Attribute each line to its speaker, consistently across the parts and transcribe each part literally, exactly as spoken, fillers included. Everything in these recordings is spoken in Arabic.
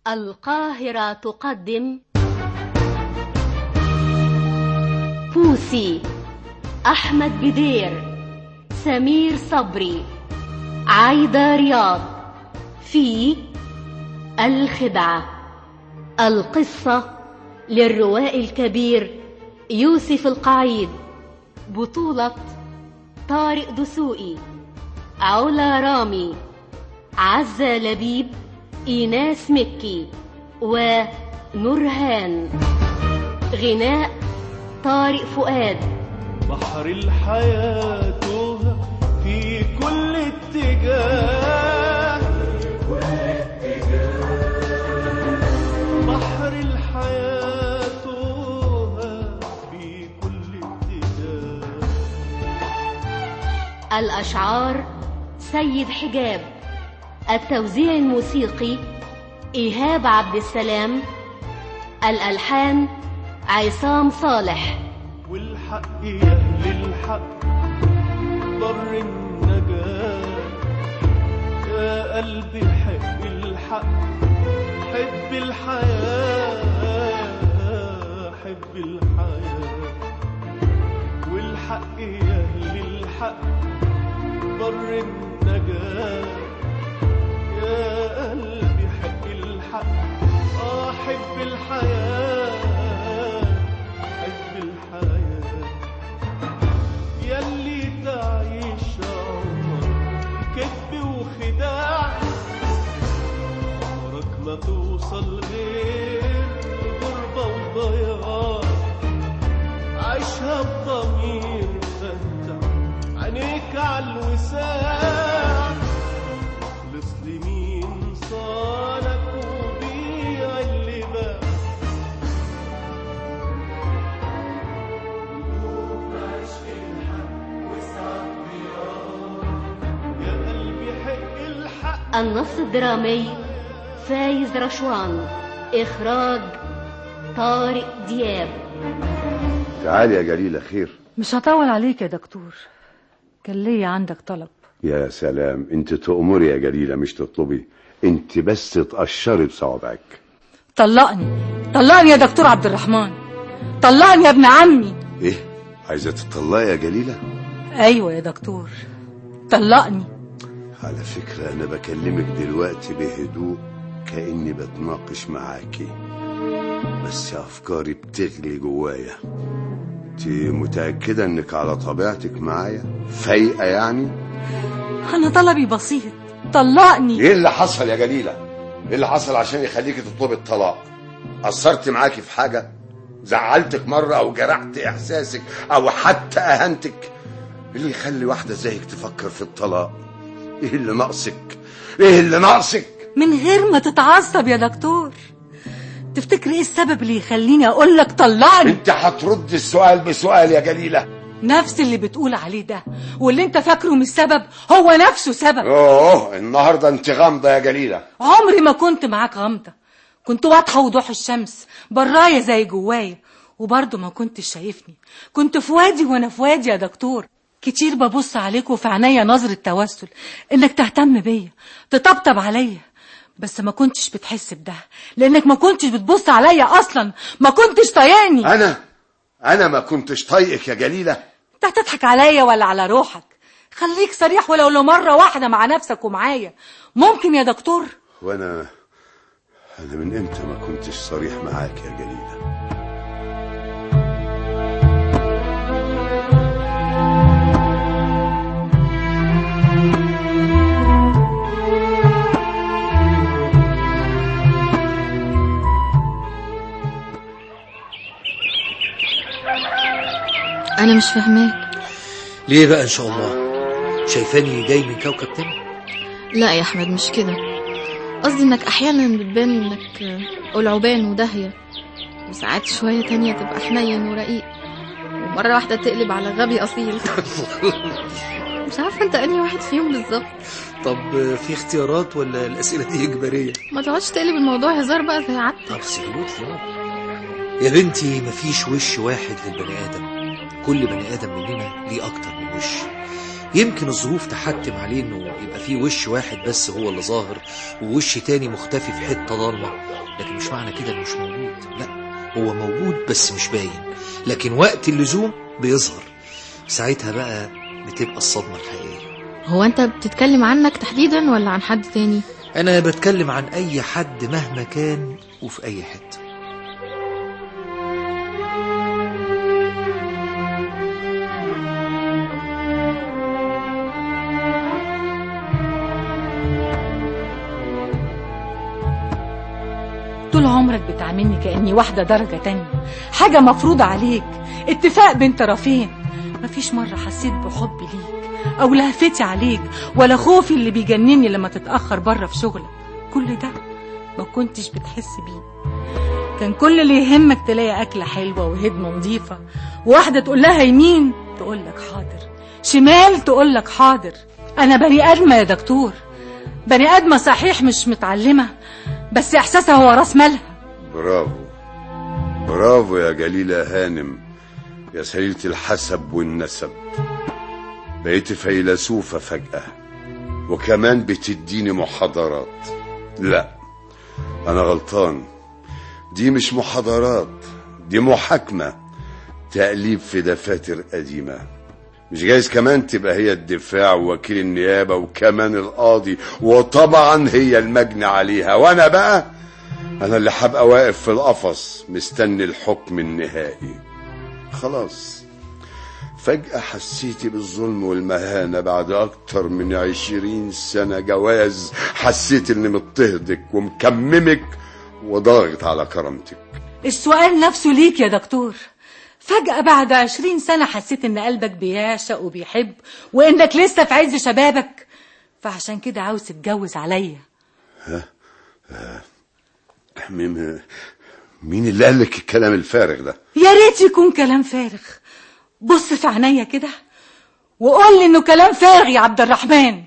Speaker 1: القاهرة تقدم بوسي، أحمد بدير، سمير صبري، عايدة رياض في الخدعة. القصة للروائي الكبير يوسف القعيد، بطولة طارق دسوقي، علا رامي، عزة لبيب، إيناس مكي ونورهان. غناء طارق فؤاد.
Speaker 2: بحر الحياة توه في كل اتجاه، كل اتجاه. بحر الحياة توه في كل اتجاه.
Speaker 1: الأشعار سيد حجاب. التوزيع الموسيقي إيهاب عبد السلام. الألحان عصام صالح.
Speaker 2: والحق يهل الحق ضر النجاة، يا قلبي حب الحق، حب الحياة، حب الحياة. والحق يهل الحق ضر النجاة، يا قلبي حب الحق، آه حب الحياة، حب الحياة. ياللي تعيش عمرك كذب وخداع، عمرك ما توصل غير غربة وضياع. عيشها بضمير فتح عينيك عالوساع، خلص لمين صالك وبيع اللي باع. عيش الحق واسعد ضياع، يا قلبي حق الحق.
Speaker 1: النص الدرامي فايز رشوان. إخراج طارق دياب.
Speaker 3: تعالي يا جليلة، خير؟
Speaker 4: مش هطول عليك يا دكتور، كان ليا عندك طلب.
Speaker 3: يا سلام، انت تأمري يا جليلة مش تطلبي، انت بس تقشري بصوابعك.
Speaker 4: طلقني طلقني يا دكتور عبد الرحمن، طلقني يا ابن عمي.
Speaker 3: ايه، عايزة تطلقي يا جليلة؟
Speaker 4: ايوه يا دكتور، طلقني.
Speaker 3: على فكرة انا بكلمك دلوقتي بهدوء كأني بتناقش معاكي، بس افكاري بتغلي جوايا. انت متأكدة انك على طبيعتك معايا فايقة يعني؟
Speaker 4: انا طلبي بسيط، طلقني.
Speaker 3: ايه اللي حصل يا جليلة؟ ايه اللي حصل عشان يخليكي تطلبي الطلاق؟ قصرت معاكي في حاجة؟ زعلتك مرة او جرحت احساسك او حتى اهنتك؟ ايه اللي يخلي واحدة زيك تفكر في الطلاق؟ ايه اللي ناقصك؟ ايه اللي ناقصك؟
Speaker 4: من غير ما تتعصب يا دكتور، تفتكر ايه السبب اللي يخليني اقول لك طلقني؟
Speaker 3: انت هترد السؤال بسؤال يا جليلة.
Speaker 4: نفس اللي بتقول عليه ده واللي انت فاكره مش سبب هو نفسه سبب.
Speaker 3: اوه، النهارده انت غامضة يا جليلة.
Speaker 4: عمري ما كنت معاك غامضة، كنت واضحة وضوح الشمس، برايا زي جوايا، وبرضه ما كنتش شايفني. كنت في وادي وانا في وادي يا دكتور. كتير ببص عليك وفي عينيا نظرة توسل، انك تهتم بيا، تطبطب عليا، بس ما كنتش بتحس بده لانك ما كنتش بتبص عليا اصلا، ما كنتش طايقني.
Speaker 3: انا انا ما كنتش طايقك يا جليلة.
Speaker 4: انت هتضحك عليا ولا على روحك؟ خليك صريح ولو لمرة واحدة مع نفسك ومعايا، ممكن يا دكتور؟
Speaker 3: وانا انا من امتى ما كنتش صريح معاك يا جليلة؟
Speaker 5: أنا مش فاهماك.
Speaker 6: ليه بقى إن شاء الله؟ شايفاني جاي من كوكب تاني؟
Speaker 5: لا يا أحمد، مش كده. قصدي إنك أحيانا بتبان إنك قلعبان وداهية، وساعات شوية تانية تبقى حنين ورقيق، ومرة واحدة تقلب على غبي أصيل. مش عارفة أنت أنهي واحد فيهم بالظبط.
Speaker 6: طب في اختيارات ولا الأسئلة دي إجبارية؟
Speaker 5: ما تقعدش تقلب الموضوع هزار بقى زي عادتك.
Speaker 6: طب سيبوتي يا بنتي، مفيش وش واحد للبني آدم، كل بني آدم مننا ليه أكتر من وش. يمكن الظروف تحتم عليه انه يبقى فيه وش واحد بس هو اللي ظاهر، ووش تاني مختفي في حتة ضلمة، لكن مش معنى كده انه مش موجود. لا، هو موجود بس مش باين، لكن وقت اللزوم بيظهر. ساعتها بقى بتبقى الصدمة الحقيقية.
Speaker 5: هو انت بتتكلم عنك تحديدا ولا عن حد تاني؟
Speaker 6: انا بتكلم عن اي حد مهما كان وفي اي حتة.
Speaker 4: طول عمرك بتعاملني كأني واحدة درجة تانية، حاجة مفروضة عليك، اتفاق بين طرفين. مفيش مرة حسيت بحبي ليك أو لهفتي عليك ولا خوفي اللي بيجنني لما تتأخر بره في شغلك. كل ده ما كنتش بتحس بيه. كان كل اللي يهمك تلاقي أكلة حلوة وهدمة نظيفة، وواحدة تقول لها يمين تقولك حاضر، شمال تقولك حاضر. أنا بني آدمة يا دكتور، بني آدمة صحيح مش متعلمة، بس إحساسها هو راس مالها.
Speaker 3: برافو برافو يا جليلة هانم، يا سليلة الحسب والنسب. بقيت فيلسوفة فجأة، وكمان بتديني محاضرات. لا، أنا غلطان، دي مش محاضرات، دي محاكمة، تأليف في دفاتر قديمة. مش جايز كمان تبقى هي الدفاع ووكيل النيابة وكمان القاضي، وطبعا هي المجني عليها، وانا بقى انا اللي هبقى واقف في القفص مستني الحكم النهائي. خلاص، فجأة حسيتي بالظلم والمهانة بعد اكتر من عشرين سنة جواز. حسيت اني مضطهدك ومكممك وضاغط على كرامتك.
Speaker 4: السؤال نفسه ليك يا دكتور، فجأة بعد عشرين سنة حسيت ان قلبك بيعشق وبيحب وانك لسه في عز شبابك، فعشان كده عاوز تتجوز عليا.
Speaker 3: ها ها مين مين اللي قال لك الكلام الفارغ ده؟
Speaker 4: يا ريت يكون كلام فارغ. بص في عينيا كده وقول لي انه كلام فارغ يا عبد الرحمن.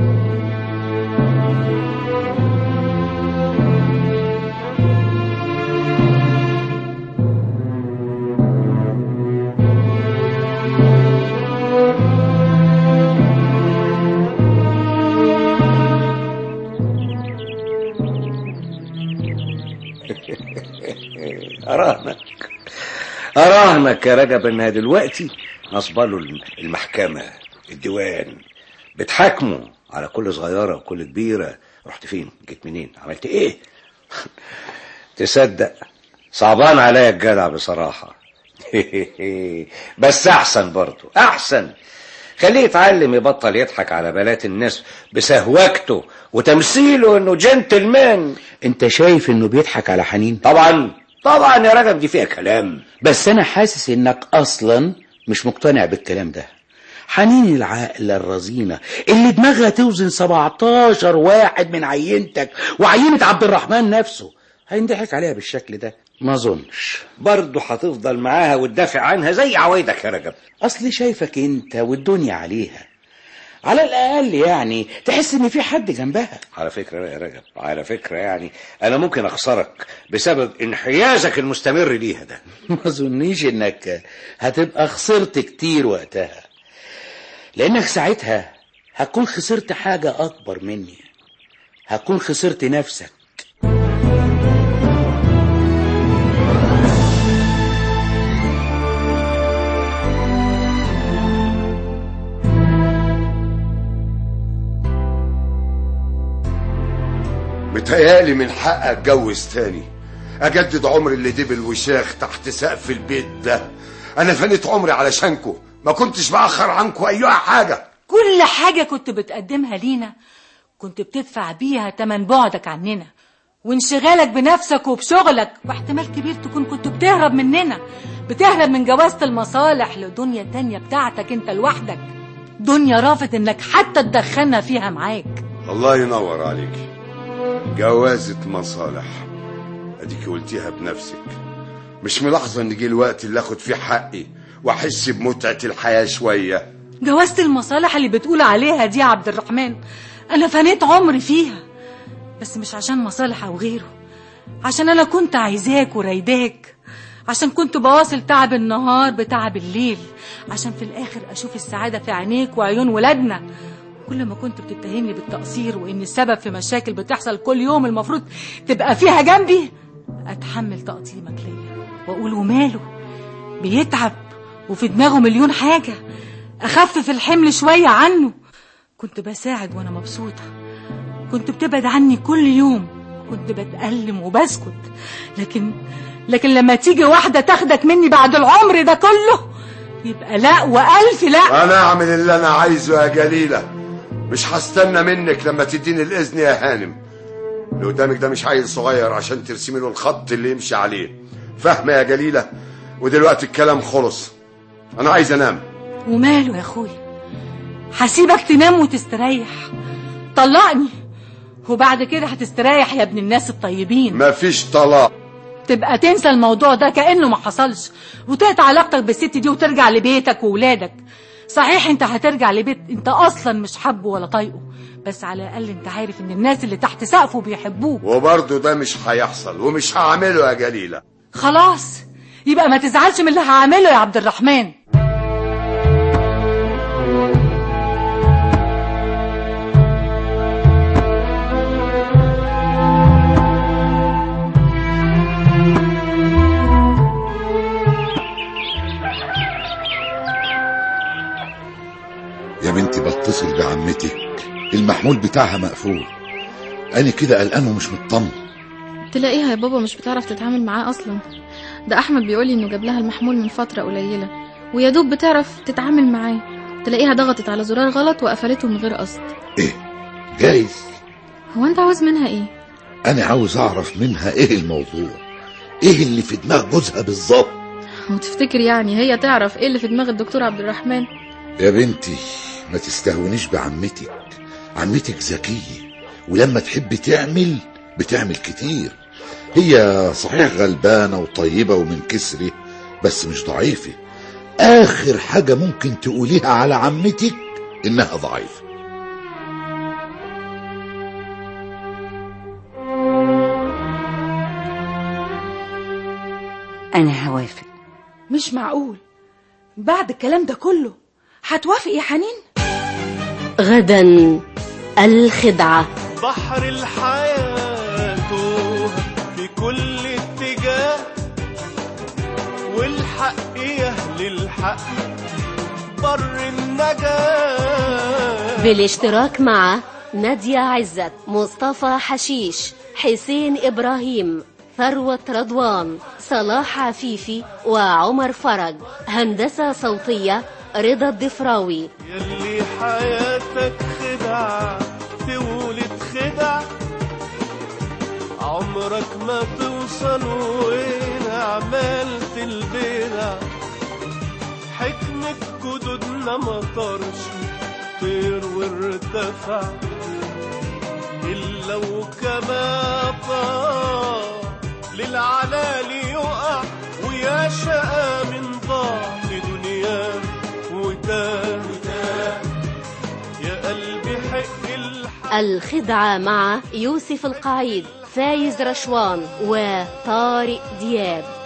Speaker 7: أراهنك أراهنك يا رجب إنها دلوقتي نصبه له المحكمة، الديوان، بتحاكمه على كل صغيرة وكل كبيرة. رحت فين؟ جيت منين؟ عملت إيه؟ تصدق صعبان عليا الجدع بصراحة. بس أحسن برضو، أحسن خليه يتعلم يبطل يضحك على بنات الناس بسهوكته وتمثيله إنه جنتلمان.
Speaker 8: أنت شايف إنه بيضحك على حنين؟
Speaker 7: طبعا طبعا يا رجب، دي فيها كلام،
Speaker 8: بس أنا حاسس إنك أصلا مش مقتنع بالكلام ده. حنين العاقلة الرزينة اللي دماغها توزن سبعتاشر واحد من عينتك وعينة عبد الرحمن نفسه هينضحك عليها بالشكل ده؟ ما اظنش.
Speaker 7: برضه هتفضل معاها وتدافع عنها زي عوايدك يا رجب.
Speaker 8: اصلي شايفك انت والدنيا عليها، على الاقل يعني تحس ان في حد جنبها.
Speaker 7: على فكرة يا رجب، على فكرة يعني انا ممكن اخسرك بسبب انحيازك المستمر ليها ده.
Speaker 8: ما اظنيش انك هتبقى خسرت كتير وقتها، لانك ساعتها هتكون خسرت حاجة اكبر مني، هتكون خسرت نفسك.
Speaker 3: متهيألي من حق اتجوز تاني، اجدد عمري اللي دبل وشاخ تحت سقف البيت ده. انا فنيت عمري علشانكو، ما كنتش باخر عنكو اي حاجة.
Speaker 4: كل حاجة كنت بتقدمها لينا كنت بتدفع بيها تمن بعدك عننا وانشغالك بنفسك وبشغلك، واحتمال كبير تكون كنت بتهرب مننا، بتهرب من جوازة المصالح لدنيا تانية بتاعتك انت لوحدك، دنيا رافض انك حتى تدخلنا فيها معاك.
Speaker 3: الله ينور عليك، جوازة مصالح، اديكي قلتيها بنفسك. مش ملاحظة ان جه الوقت اللي اخد فيه حقي واحس بمتعة الحياة شوية؟
Speaker 4: جوازة المصالح اللي بتقول عليها دي يا عبد الرحمن انا فنيت عمري فيها، بس مش عشان مصالح او غيره، عشان انا كنت عايزاك ورايداك، عشان كنت بواصل تعب النهار بتعب الليل، عشان في الاخر اشوف السعادة في عينيك وعيون ولادنا. كل ما كنت بتتهمني بالتقصير وان السبب في مشاكل بتحصل كل يوم المفروض تبقى فيها جنبي، أتحمل تقطيمك ليا وأقول وماله، بيتعب وفي دماغه مليون حاجة، أخفف الحمل شوية عنه. كنت بساعد وأنا مبسوطة، كنت بتبعد عني كل يوم، كنت بتألم وبسكت، لكن لكن لما تيجي واحدة تاخدك مني بعد العمر ده كله يبقى لا وألف لا.
Speaker 3: أنا أعمل اللي أنا عايزه يا جليلة، مش هستنى منك لما تديني الإذن يا هانم. اللي قدامك ده مش عيل صغير عشان ترسمي له الخط اللي يمشي عليه، فاهمة يا جليلة؟ ودلوقتي الكلام خلص، أنا عايز أنام.
Speaker 4: وماله يا أخويا، هسيبك تنام وتستريح. طلقني وبعد كده هتستريح يا ابن الناس الطيبين.
Speaker 3: مفيش طلاق.
Speaker 4: تبقى تنسى الموضوع ده كأنه ما حصلش وتقطع علاقتك بالست دي وترجع لبيتك وولادك. صحيح انت هترجع لبيت انت اصلا مش حبه ولا طايقه، بس على الاقل انت عارف ان الناس اللي تحت سقفه بيحبوه.
Speaker 3: وبرضه ده مش هيحصل ومش هعمله يا جليلة.
Speaker 4: خلاص يبقى ما تزعلش من اللي هعمله يا عبد الرحمن.
Speaker 9: يا بنتي بتصل بعمتك، المحمول بتاعها مقفول، انا كده قلقان ومش مطمن.
Speaker 5: تلاقيها يا بابا مش بتعرف تتعامل معاه اصلا، ده احمد بيقولي انه جاب لها المحمول من فتره قليله ويا دوب بتعرف تتعامل معاه، تلاقيها ضغطت على زرار غلط وقفلته من غير قصد.
Speaker 9: ايه جايز.
Speaker 5: هو انت عاوز منها ايه؟
Speaker 9: انا عاوز اعرف منها ايه الموضوع، ايه اللي في دماغ جوزها بالظبط.
Speaker 5: وتفتكر يعني هي تعرف ايه اللي في دماغ الدكتور عبد الرحمن؟
Speaker 9: يا بنتي ما تستهونيش بعمتك، عمتك ذكية ولما تحب تعمل بتعمل كتير. هي صحيح غلبانة وطيبة ومن كسرة بس مش ضعيفة. آخر حاجة ممكن تقوليها على عمتك إنها ضعيفة.
Speaker 10: أنا هوافق.
Speaker 4: مش معقول بعد الكلام ده كله هتوافق يا حنين؟
Speaker 1: غدا الخدعة.
Speaker 2: بحر الحياة في كل اتجاه، والحق يهل الحق بر النجاة.
Speaker 1: بالاشتراك مع نادية عزت، مصطفى حشيش، حسين إبراهيم، ثروة رضوان، صلاح عفيفي وعمر فرج. هندسة صوتية رضا الضفراوي.
Speaker 2: يلي حياتك خدعة تولد خدع، عمرك ما توصل وين عملت البدع. حكمة جدودنا ما طارش طير وارتفع، إلا وكما طار للعلالي يقع، ويا شقى من ضعف دنياه وتاه. يا قلبي حق الحق.
Speaker 1: الخدعة مع يوسف القعيد، فايز رشوان وطارق دياب.